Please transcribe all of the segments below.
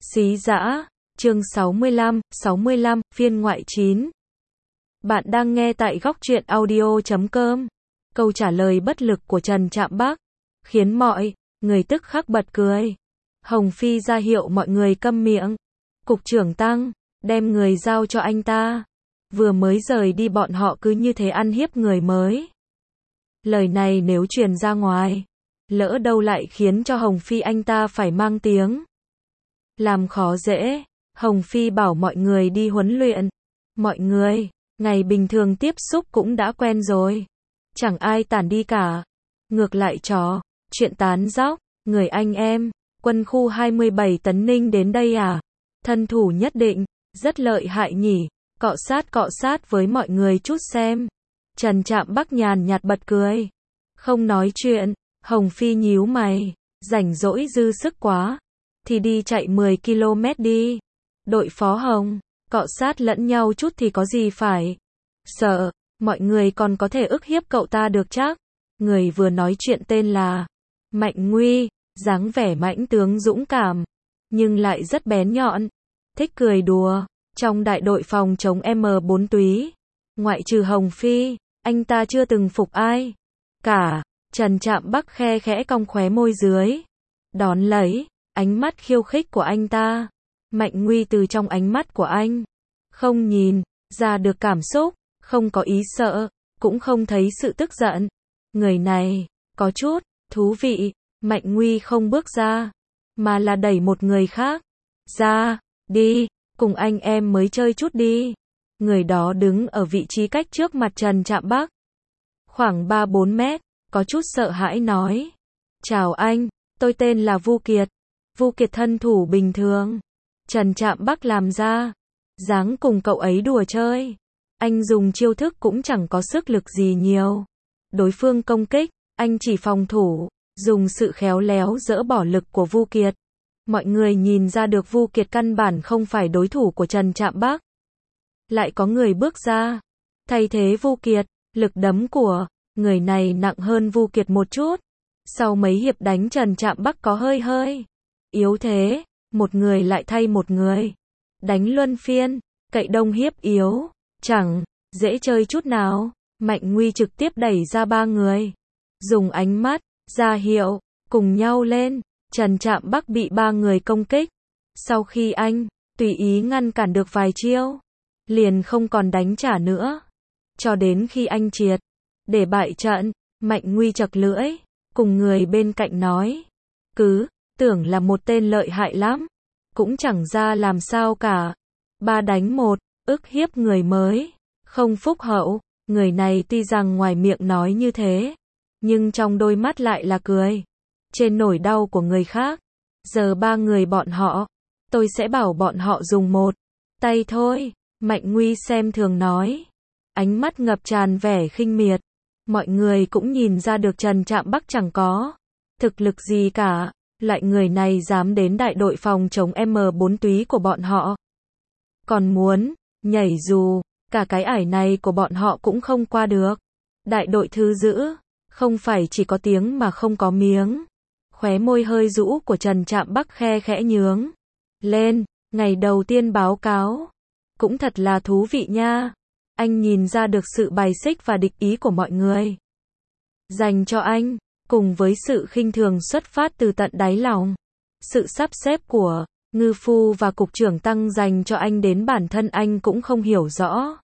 Xí dã, chương 65, phiên ngoại 9. Bạn đang nghe tại góc truyện audio.com. Câu trả lời bất lực của Trần Trạm Bắc khiến mọi người tức khắc bật cười. Hồng Phi ra hiệu mọi người câm miệng. Cục trưởng Tăng đem người giao cho anh ta. Vừa mới rời đi bọn họ cứ như thế ăn hiếp người mới. Lời này nếu truyền ra ngoài, lỡ đâu lại khiến cho Hồng Phi anh ta phải mang tiếng làm khó dễ. Hồng Phi bảo mọi người đi huấn luyện. Mọi người, ngày bình thường tiếp xúc cũng đã quen rồi. Chẳng ai tản đi cả. Ngược lại chuyện tán dóc, người anh em, quân khu 27 Tấn Ninh đến đây à? Thân thủ nhất định, rất lợi hại nhỉ, cọ sát với mọi người chút xem. Trần Trạm Bắc nhàn nhạt bật cười. Không nói chuyện, Hồng Phi nhíu mày, rảnh rỗi dư sức quá. Thì đi chạy 10 km đi. Đội phó Hồng, cọ sát lẫn nhau chút thì có gì phải sợ, mọi người còn có thể ức hiếp cậu ta được chắc. Người vừa nói chuyện tên là Mạnh Nguy, dáng vẻ mãnh tướng dũng cảm, nhưng lại rất bén nhọn, thích cười đùa. Trong đại đội phòng chống M4 túy, ngoại trừ Hồng Phi, anh ta chưa từng phục ai cả. Trần Trạm Bắc khe khẽ cong khóe môi dưới, đón lấy ánh mắt khiêu khích của anh ta. Mạnh Nguy từ trong ánh mắt của anh không nhìn ra được cảm xúc, không có ý sợ, cũng không thấy sự tức giận. Người này có chút thú vị. Mạnh Nguy không bước ra, mà là đẩy một người khác ra. Đi, cùng anh em mới chơi chút đi. Người đó đứng ở vị trí cách trước mặt Trần Trạm Bắc khoảng 3-4 mét, có chút sợ hãi nói. Chào anh, tôi tên là Vu Kiệt. Vu Kiệt thân thủ bình thường. Trần Trạm Bắc làm ra dáng cùng cậu ấy đùa chơi. Anh dùng chiêu thức cũng chẳng có sức lực gì nhiều. Đối phương công kích, anh chỉ phòng thủ, dùng sự khéo léo dỡ bỏ lực của Vu Kiệt. Mọi người nhìn ra được Vu Kiệt căn bản không phải đối thủ của Trần Trạm Bắc. Lại có người bước ra, thay thế Vu Kiệt. Lực đấm của người này nặng hơn Vu Kiệt một chút. Sau mấy hiệp đánh Trần Trạm Bắc có hơi yếu thế, một người lại thay một người. Đánh luân phiên, cậy đông hiếp yếu, chẳng dễ chơi chút nào. Mạnh Nguy trực tiếp đẩy ra 3 người, dùng ánh mắt ra hiệu, cùng nhau lên. Trần Trạm Bắc bị 3 người công kích. Sau khi anh tùy ý ngăn cản được vài chiêu, liền không còn đánh trả nữa. Cho đến khi anh triệt để bại trận, Mạnh Nguy chật lưỡi, cùng người bên cạnh nói. Cứ tưởng là một tên lợi hại lắm, cũng chẳng ra làm sao cả. 3 đánh 1, ức hiếp người mới, không phúc hậu. Người này tuy rằng ngoài miệng nói như thế, nhưng trong đôi mắt lại là cười trên nỗi đau của người khác. Giờ 3 người bọn họ, tôi sẽ bảo bọn họ dùng một tay thôi. Mạnh Nguy xem thường nói, ánh mắt ngập tràn vẻ khinh miệt. Mọi người cũng nhìn ra được Trần Trạm Bắc chẳng có thực lực gì cả. Loại người này dám đến đại đội phòng chống M4 túy của bọn họ, còn muốn nhảy dù cả cái ải này của bọn họ cũng không qua được. Đại đội thư giữ, không phải chỉ có tiếng mà không có miếng. Khóe môi hơi rũ của Trần Trạm Bắc khe khẽ nhướng lên. Ngày đầu tiên báo cáo, cũng thật là thú vị nha. Anh nhìn ra được sự bài xích và địch ý của mọi người dành cho anh, cùng với sự khinh thường xuất phát từ tận đáy lòng. Sự sắp xếp của Ngư Phu và Cục trưởng Tăng dành cho anh đến bản thân anh cũng không hiểu rõ.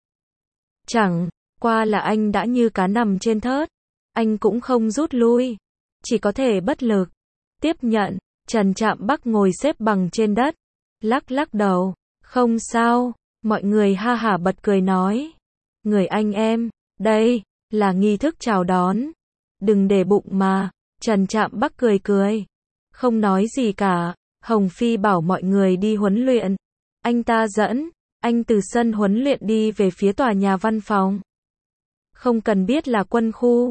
Chẳng qua là anh đã như cá nằm trên thớt. Anh cũng không rút lui, chỉ có thể bất lực tiếp nhận. Trần Trạm Bắc ngồi xếp bằng trên đất, lắc đầu. Không sao. Mọi người ha hả bật cười nói. Người anh em, đây là nghi thức chào đón, đừng để bụng mà. Trần Trạm Bắc cười, không nói gì cả. Hồng Phi bảo mọi người đi huấn luyện. Anh ta dẫn anh từ sân huấn luyện đi về phía tòa nhà văn phòng. Không cần biết là quân khu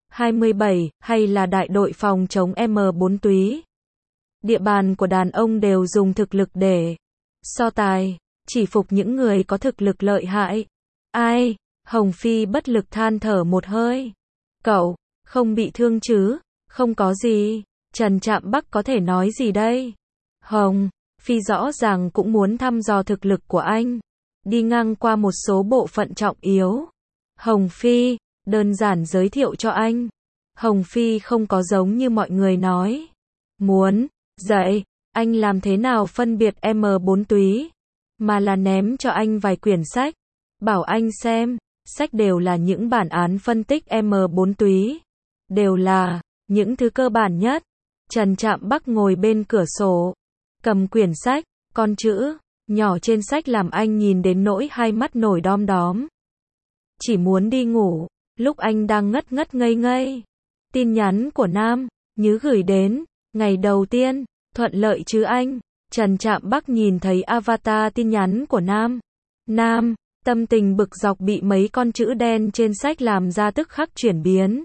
27 hay là đại đội phòng chống M4 túy, địa bàn của đàn ông đều dùng thực lực để so tài, chỉ phục những người có thực lực lợi hại. Ai? Hồng Phi bất lực than thở một hơi. Cậu không bị thương chứ? Không có gì. Trần Trạm Bắc có thể nói gì đây? Hồng Phi rõ ràng cũng muốn thăm dò thực lực của anh. Đi ngang qua một số bộ phận trọng yếu. Hồng Phi, đơn giản giới thiệu cho anh. Hồng Phi không có giống như mọi người nói. Muốn dạy anh làm thế nào phân biệt M4 túy, mà là ném cho anh vài quyển sách, bảo anh xem, sách đều là những bản án phân tích M4 túy, đều là những thứ cơ bản nhất. Trần Trạm Bắc ngồi bên cửa sổ, cầm quyển sách, con chữ nhỏ trên sách làm anh nhìn đến nỗi hai mắt nổi đom đóm. Chỉ muốn đi ngủ, lúc anh đang ngất ngất ngây ngây. Tin nhắn của Nam Nhứ gửi đến, ngày đầu tiên, thuận lợi chứ anh? Trần Trạm Bắc nhìn thấy avatar tin nhắn của Nam, tâm tình bực dọc bị mấy con chữ đen trên sách làm ra tức khắc chuyển biến.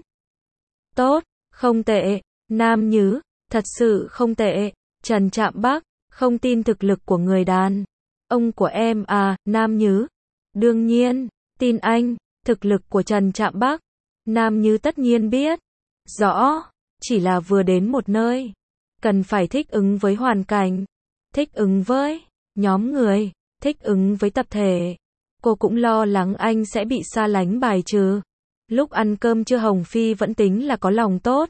Tốt, không tệ, Nam Nhứ, thật sự không tệ. Trần Trạm Bắc, không tin thực lực của người đàn ông của em à? Nam Nhứ, đương nhiên, tin anh. Thực lực của Trần Trạm Bắc, Nam Nhứ tất nhiên biết rõ, chỉ là vừa đến một nơi, cần phải thích ứng với hoàn cảnh, thích ứng với nhóm người, thích ứng với tập thể. Cô cũng lo lắng anh sẽ bị xa lánh bài trừ. Lúc ăn cơm trưa Hồng Phi vẫn tính là có lòng tốt,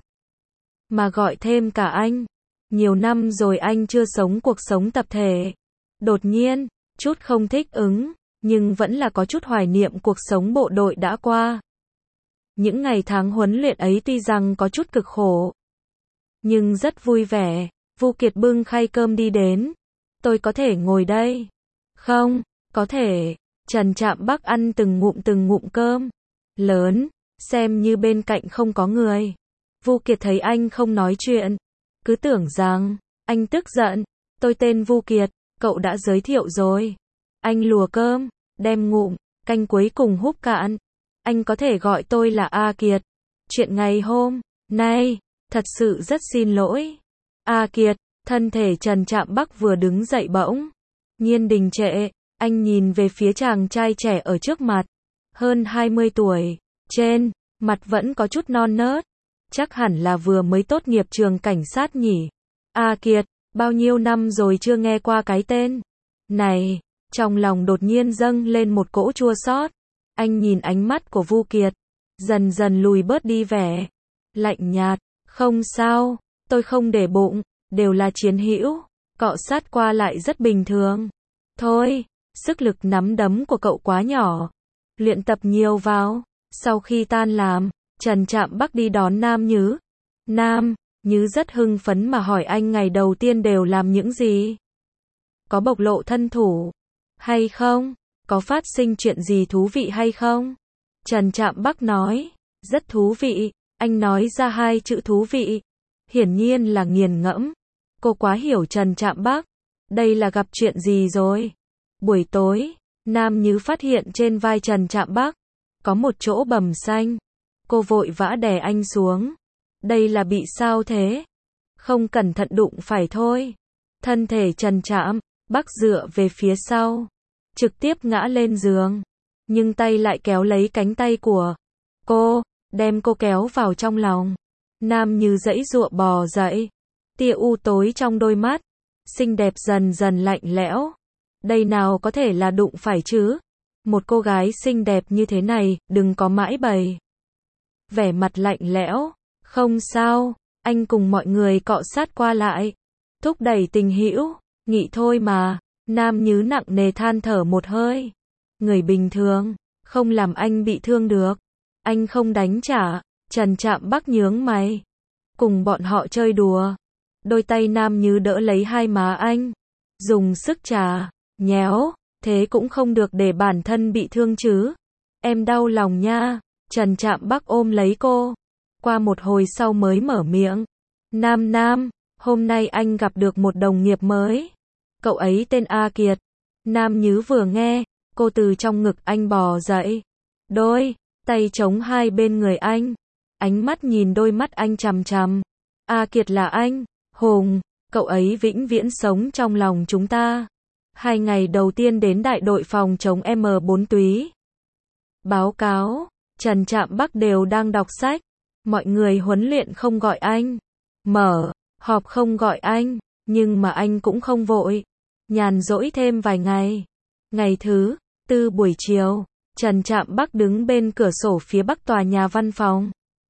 mà gọi thêm cả anh. Nhiều năm rồi anh chưa sống cuộc sống tập thể. Đột nhiên, chút không thích ứng, nhưng vẫn là có chút hoài niệm cuộc sống bộ đội đã qua. Những ngày tháng huấn luyện ấy tuy rằng có chút cực khổ, nhưng rất vui vẻ. Vu Kiệt bưng khay cơm đi đến. Tôi có thể ngồi đây không? Có thể. Trần Trạm Bắc ăn từng ngụm cơm lớn, xem như bên cạnh không có người. Vu Kiệt thấy anh không nói chuyện, cứ tưởng rằng anh tức giận. Tôi tên Vu Kiệt, cậu đã giới thiệu rồi. Anh lùa cơm, đem ngụm canh cuối cùng húp cạn. Anh có thể gọi tôi là A Kiệt. Chuyện ngày hôm nay, thật sự rất xin lỗi. A Kiệt, thân thể Trần Trạm Bắc vừa đứng dậy bỗng nhiên đình trệ. Anh nhìn về phía chàng trai trẻ ở trước mặt, hơn 20 tuổi, trên mặt vẫn có chút non nớt, chắc hẳn là vừa mới tốt nghiệp trường cảnh sát nhỉ. A Kiệt, bao nhiêu năm rồi chưa nghe qua cái tên này. Trong lòng đột nhiên dâng lên một cỗ chua xót. Anh nhìn ánh mắt của Vu Kiệt, dần dần lùi bớt đi vẻ lạnh nhạt. Không sao, tôi không để bụng, đều là chiến hữu, cọ sát qua lại rất bình thường. Thôi, sức lực nắm đấm của cậu quá nhỏ, luyện tập nhiều vào. Sau khi tan làm, Trần Trạm Bắc đi đón Nam Nhứ. Nam Nhứ rất hưng phấn mà hỏi anh ngày đầu tiên đều làm những gì? Có bộc lộ thân thủ hay không? Có phát sinh chuyện gì thú vị hay không? Trần Trạm Bắc nói, rất thú vị. Anh nói ra hai chữ thú vị, hiển nhiên là nghiền ngẫm. Cô quá hiểu Trần Trạm Bắc. Đây là gặp chuyện gì rồi? Buổi tối, Nam Nhứ phát hiện trên vai Trần Trạm Bắc có một chỗ bầm xanh. Cô vội vã đè anh xuống. Đây là bị sao thế? Không cẩn thận đụng phải thôi. Thân thể Trần Trạm Bắc dựa về phía sau, trực tiếp ngã lên giường, nhưng tay lại kéo lấy cánh tay của cô, đem cô kéo vào trong lòng. Nam Như giãy giụa bò dậy, tia u tối trong đôi mắt xinh đẹp dần dần lạnh lẽo. Đây nào có thể là đụng phải chứ? Một cô gái xinh đẹp như thế này, đừng có mãi bày vẻ mặt lạnh lẽo. Không sao, anh cùng mọi người cọ sát qua lại, thúc đẩy tình hữu, nghị thôi mà. Nam Nhứ nặng nề than thở một hơi. Người bình thường không làm anh bị thương được. Anh không đánh trả. Trần Trạm Bắc nhướng mày, cùng bọn họ chơi đùa. Đôi tay Nam Nhứ đỡ lấy hai má anh, dùng sức chà nhéo, thế cũng không được để bản thân bị thương chứ. Em đau lòng nha. Trần Trạm Bắc ôm lấy cô, qua một hồi sau mới mở miệng. Nam, hôm nay anh gặp được một đồng nghiệp mới. Cậu ấy tên A Kiệt. Nam Nhứ vừa nghe, cô từ trong ngực anh bò dậy, đôi tay chống hai bên người anh, ánh mắt nhìn đôi mắt anh chằm chằm. A Kiệt là anh hùng, cậu ấy vĩnh viễn sống trong lòng chúng ta. 2 ngày đầu tiên đến đại đội phòng chống M4 túy. Báo cáo, Trần Trạm Bắc đều đang đọc sách. Mọi người huấn luyện không gọi anh, mở họp không gọi anh, nhưng mà anh cũng không vội. nhàn rỗi thêm vài ngày. Ngày thứ tư buổi chiều, Trần Trạm Bắc đứng bên cửa sổ phía bắc tòa nhà văn phòng.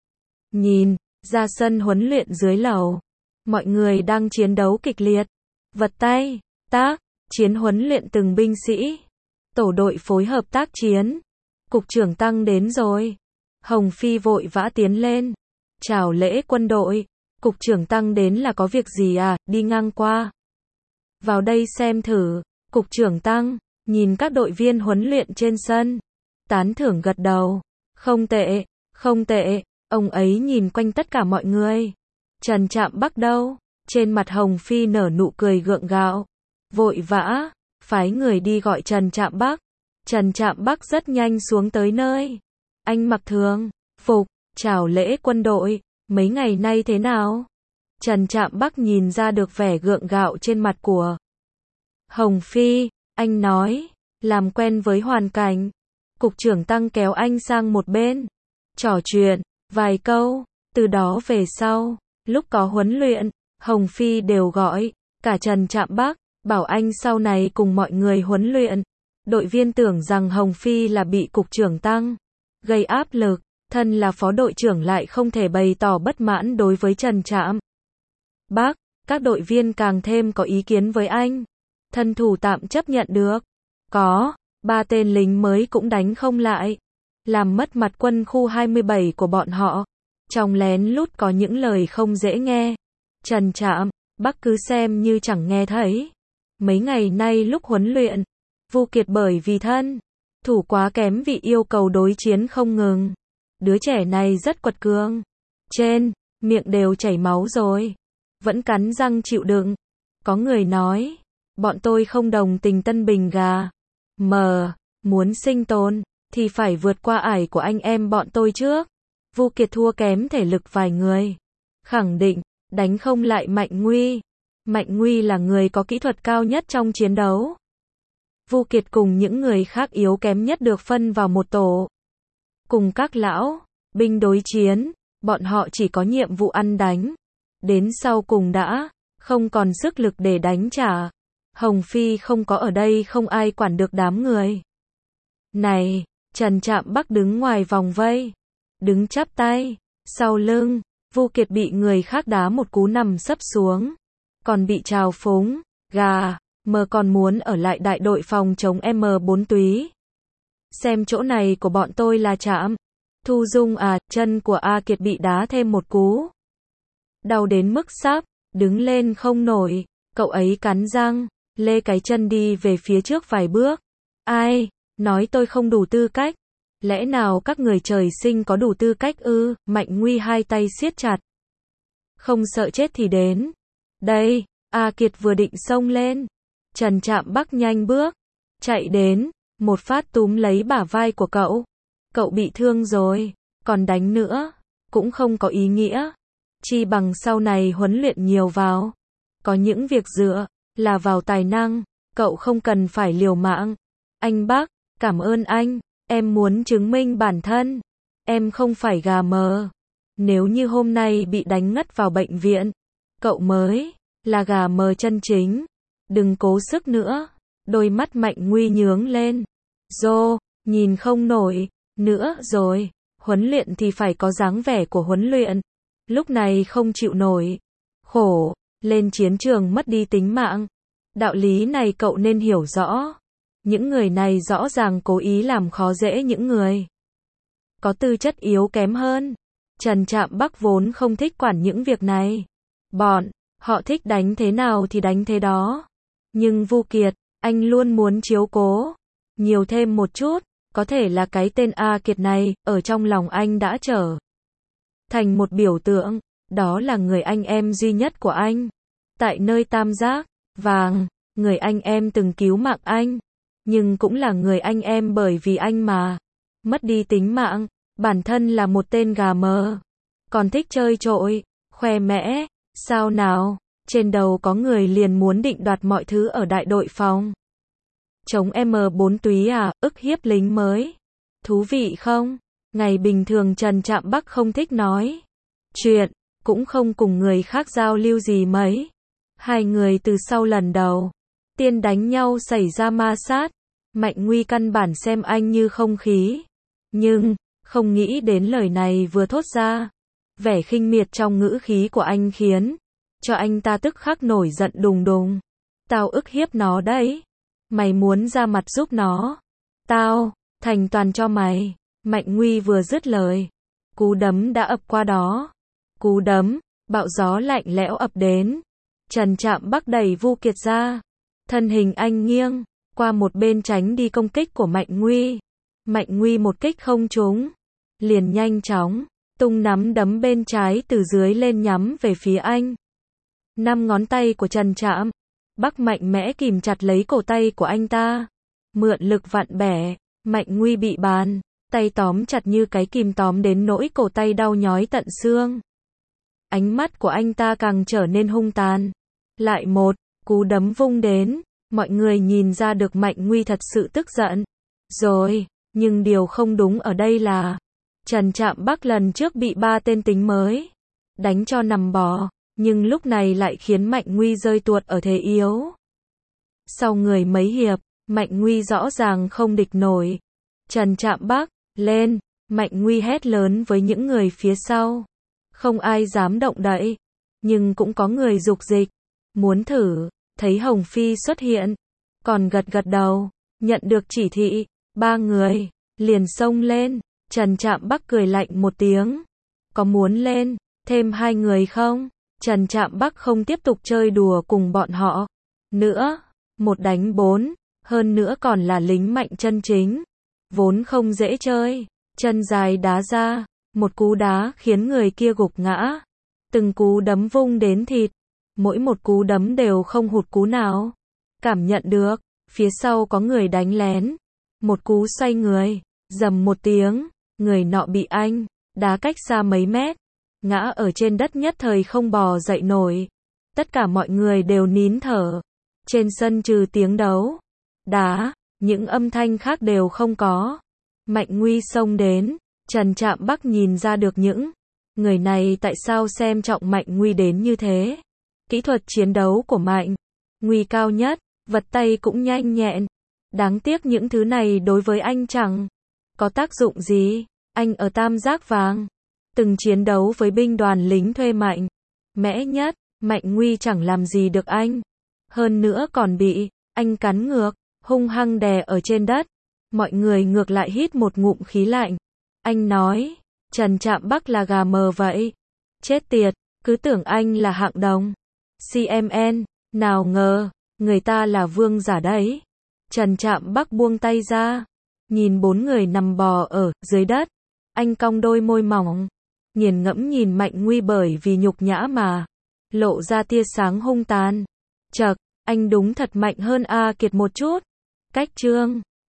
Nhìn ra sân huấn luyện dưới lầu. Mọi người đang chiến đấu kịch liệt. Vật tay, tác, chiến huấn luyện từng binh sĩ. Tổ đội phối hợp tác chiến. Cục trưởng Tăng đến rồi. Hồng Phi vội vã tiến lên. Chào lễ quân đội. Cục trưởng Tăng đến là có việc gì à, đi ngang qua. Vào đây xem thử. Cục trưởng Tăng nhìn các đội viên huấn luyện trên sân. Tán thưởng gật đầu. Không tệ, không tệ. Ông ấy nhìn quanh tất cả mọi người. Trần Trạm Bắc đâu? Trên mặt Hồng Phi nở nụ cười gượng gạo. Vội vã phái người đi gọi Trần Trạm Bắc. Trần Trạm Bắc rất nhanh xuống tới nơi. Anh mặc thường phục, chào lễ quân đội, mấy ngày nay thế nào? Trần Trạm Bắc nhìn ra được vẻ gượng gạo trên mặt của Hồng Phi. Anh nói, làm quen với hoàn cảnh. Cục trưởng Tăng kéo anh sang một bên, trò chuyện vài câu. Từ đó về sau, lúc có huấn luyện, Hồng Phi đều gọi cả Trần Trạm Bắc, bảo anh sau này cùng mọi người huấn luyện. Đội viên tưởng rằng Hồng Phi là bị cục trưởng Tăng gây áp lực, thân là phó đội trưởng lại không thể bày tỏ bất mãn đối với Trần Trạm Bắc. Các đội viên càng thêm có ý kiến với anh. Thân thủ tạm chấp nhận được. Có 3 tên lính mới cũng đánh không lại, làm mất mặt quân khu 27 của bọn họ. Trong lén lút có những lời không dễ nghe. Trần Trạm Bắc cứ xem như chẳng nghe thấy. Mấy ngày nay lúc huấn luyện, Vu Kiệt bởi vì thân thủ quá kém vì yêu cầu đối chiến không ngừng. Đứa trẻ này rất quật cường. Trên miệng đều chảy máu rồi. Vẫn cắn răng chịu đựng. Có người nói, bọn tôi không đồng tình Tân Bình gà. Muốn sinh tồn, thì phải vượt qua ải của anh em bọn tôi trước. Vu Kiệt thua kém thể lực vài người. Khẳng định, đánh không lại Mạnh Nguy. Mạnh Nguy là người có kỹ thuật cao nhất trong chiến đấu. Vu Kiệt cùng những người khác yếu kém nhất được phân vào một tổ. Cùng các lão binh đối chiến, bọn họ chỉ có nhiệm vụ ăn đánh. Đến sau cùng đã không còn sức lực để đánh trả. Hồng Phi không có ở đây, không ai quản được đám người này. Trần Trạm Bắc đứng ngoài vòng vây, đứng chắp tay sau lưng. Vu Kiệt bị người khác đá một cú nằm sấp xuống, còn bị trào phúng, gà mờ còn muốn ở lại đại đội phòng chống M4 túy. Xem chỗ này của bọn tôi là Trạm Thu Dung à. Chân của A Kiệt bị đá thêm một cú, đau đến mức sắp đứng lên không nổi. Cậu ấy cắn răng, lê cái chân đi về phía trước vài bước. Ai nói tôi không đủ tư cách? Lẽ nào các người trời sinh có đủ tư cách ư? Mạnh Nguy hai tay siết chặt. Không sợ chết thì đến. Đây, A Kiệt vừa định xông lên. Trần Trạm Bắc nhanh bước chạy đến, một phát túm lấy bả vai của cậu. Cậu bị thương rồi, còn đánh nữa cũng không có ý nghĩa. Chi bằng sau này huấn luyện nhiều vào. Có những việc dựa là vào tài năng, cậu không cần phải liều mạng. Anh Bắc, cảm ơn anh, em muốn chứng minh bản thân. Em không phải gà mờ. Nếu như hôm nay bị đánh ngất vào bệnh viện, cậu mới là gà mờ chân chính. Đừng cố sức nữa. Đôi mắt Mạnh Nguy nhướng lên. Nhìn không nổi nữa rồi. Huấn luyện thì phải có dáng vẻ của huấn luyện. Lúc này không chịu nổi. Khổ, lên chiến trường mất đi tính mạng. Đạo lý này cậu nên hiểu rõ. Những người này rõ ràng cố ý làm khó dễ những người có tư chất yếu kém hơn. Trần Trạm Bắc vốn không thích quản những việc này. Bọn họ thích đánh thế nào thì đánh thế đó. Nhưng Vu Kiệt, anh luôn muốn chiếu cố nhiều thêm một chút. Có thể là cái tên A Kiệt này, ở trong lòng anh đã trở thành một biểu tượng. Đó là người anh em duy nhất của anh. Tại nơi Tam Giác Vàng, người anh em từng cứu mạng anh. Nhưng cũng là người anh em bởi vì anh mà mất đi tính mạng. Bản thân là một tên gà mờ, còn thích chơi trội, khoe mẽ. Sao nào, trên đầu có người liền muốn định đoạt mọi thứ ở đại đội phòng chống M4 túy à, ức hiếp lính mới. Thú vị không? Ngày bình thường Trần Trạm Bắc không thích nói chuyện, cũng không cùng người khác giao lưu gì mấy. Hai người từ sau lần đầu Tiên đánh nhau xảy ra ma sát. Mạnh Nguy căn bản xem anh như không khí. Nhưng, không nghĩ đến lời này vừa thốt ra. Vẻ khinh miệt trong ngữ khí của anh khiến cho anh ta tức khắc nổi giận đùng đùng. Tao ức hiếp nó đấy. Mày muốn ra mặt giúp nó. Tao, thành toàn cho mày. Mạnh Nguy vừa dứt lời. Cú đấm đã ập qua đó. Cú đấm, bão gió lạnh lẽo ập đến. Trần Trạm Bắc đẩy Vu Kiệt ra. Thân hình anh nghiêng qua một bên tránh đi công kích của Mạnh Nguy. Mạnh Nguy một kích không trúng, liền nhanh chóng tung nắm đấm bên trái từ dưới lên nhắm về phía anh. 5 ngón tay của Trần Trạm Bắc mạnh mẽ kìm chặt lấy cổ tay của anh ta. Mượn lực vặn bẻ, Mạnh Nguy bị bàn tay tóm chặt như cái kìm tóm đến nỗi cổ tay đau nhói tận xương. Ánh mắt của anh ta càng trở nên hung tàn. Lại một cú đấm vung đến, mọi người nhìn ra được Mạnh Nguy thật sự tức giận. Rồi, nhưng điều không đúng ở đây là Trần Trạm Bắc lần trước bị 3 tên tính mới đánh cho nằm bò, nhưng lúc này lại khiến Mạnh Nguy rơi tuột ở thế yếu. Sau người mấy hiệp, Mạnh Nguy rõ ràng không địch nổi. Trần Trạm Bắc, lên, Mạnh Nguy hét lớn với những người phía sau. Không ai dám động đậy, nhưng cũng có người dục dịch, muốn thử. Thấy Hồng Phi xuất hiện, còn gật gật đầu, nhận được chỉ thị, 3 người liền xông lên. Trần Trạm Bắc cười lạnh một tiếng. Có muốn lên thêm 2 người không? Trần Trạm Bắc không tiếp tục chơi đùa cùng bọn họ nữa. 1 đánh 4, hơn nữa còn là lính mạnh chân chính, vốn không dễ chơi. Chân dài đá ra, một cú đá khiến người kia gục ngã. Từng cú đấm vung đến thịt, mỗi một cú đấm đều không hụt cú nào. Cảm nhận được, phía sau có người đánh lén. Một cú xoay người, rầm một tiếng, người nọ bị anh đá cách xa mấy mét, ngã ở trên đất nhất thời không bò dậy nổi. Tất cả mọi người đều nín thở. Trên sân trừ tiếng đấu đá, những âm thanh khác đều không có. Mạnh Nguy xông đến, Trần Trạm Bắc nhìn ra được những người này tại sao xem trọng Mạnh Nguy đến như thế. Kỹ thuật chiến đấu của Mạnh Nguy cao nhất, vật tay cũng nhanh nhẹn. Đáng tiếc những thứ này đối với anh chẳng có tác dụng gì. Anh ở Tam Giác Vàng, từng chiến đấu với binh đoàn lính thuê mạnh mẽ nhất, Mạnh Nguy chẳng làm gì được anh. Hơn nữa còn bị anh cắn ngược, hung hăng đè ở trên đất. Mọi người ngược lại hít một ngụm khí lạnh. Anh nói, Trần Trạm Bắc là gà mờ vậy. Chết tiệt, cứ tưởng anh là hạng đồng. CMN, nào ngờ, người ta là vương giả đấy. Trần Trạm Bắc buông tay ra, nhìn 4 người nằm bò ở dưới đất. Anh cong đôi môi mỏng, nghiền ngẫm nhìn Mạnh Nguy bởi vì nhục nhã mà lộ ra tia sáng hung tàn. Chậc, anh đúng thật mạnh hơn A Kiệt một chút. Cách chương